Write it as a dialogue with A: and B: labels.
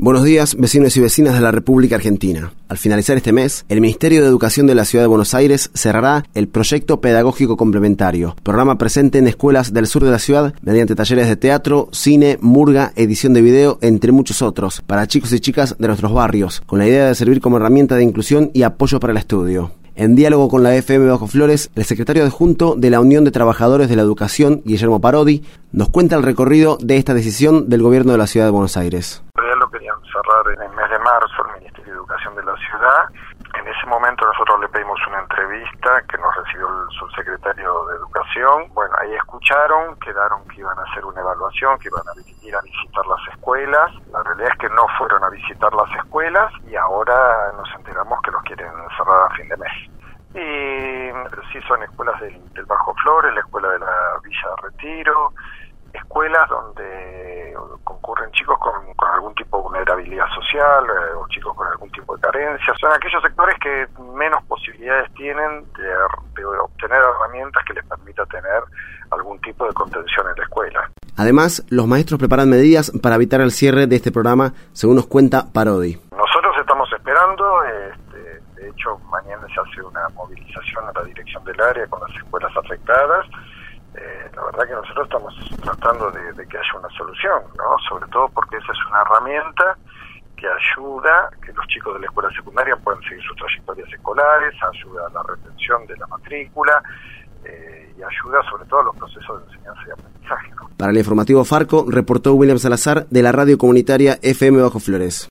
A: Buenos días, vecinos y vecinas de la República Argentina. Al finalizar este mes, el Ministerio de Educación de la Ciudad de Buenos Aires cerrará el Proyecto Pedagógico Complementario, programa presente en escuelas del sur de la ciudad mediante talleres de teatro, cine, murga, edición de video, entre muchos otros, para chicos y chicas de nuestros barrios, con la idea de servir como herramienta de inclusión y apoyo para el estudio. En diálogo con la FM Bajo Flores, el secretario adjunto de la Unión de Trabajadores de la Educación, Guillermo Parodi, nos cuenta el recorrido de esta decisión del gobierno de la Ciudad de Buenos Aires.
B: Lo querían cerrar en el mes de marzo el Ministerio de Educación de la ciudad. En ese momento nosotros le pedimos una entrevista que nos recibió el subsecretario de Educación. Bueno, ahí escucharon, quedaron que iban a hacer una evaluación, que iban a ir a visitar las escuelas. La realidad es que no fueron a visitar las escuelas y ahora nos enteramos que los quieren cerrar a fin de mes. Pero sí son escuelas del Bajo Flores, la escuela de la Villa Retiro, escuelas donde concurren chicos con algún tipo de vulnerabilidad social o chicos con algún tipo de carencia. Son aquellos sectores que menos posibilidades tienen de obtener herramientas que les permita tener algún tipo de contención en la escuela.
A: Además, los maestros preparan medidas para evitar el cierre de este programa, según nos cuenta Parodi.
B: Nosotros estamos esperando, de hecho mañana se hace una movilización a la dirección del área con las escuelas afectadas. La verdad que nosotros estamos tratando de que haya una solución, ¿no? Sobre todo porque esa es una herramienta que ayuda a que los chicos de la escuela secundaria puedan seguir sus trayectorias escolares, ayuda a la retención de la matrícula y ayuda sobre todo a los procesos de enseñanza y aprendizaje, ¿no?
A: Para el informativo Farco, reportó William Salazar de la radio comunitaria FM Bajo Flores.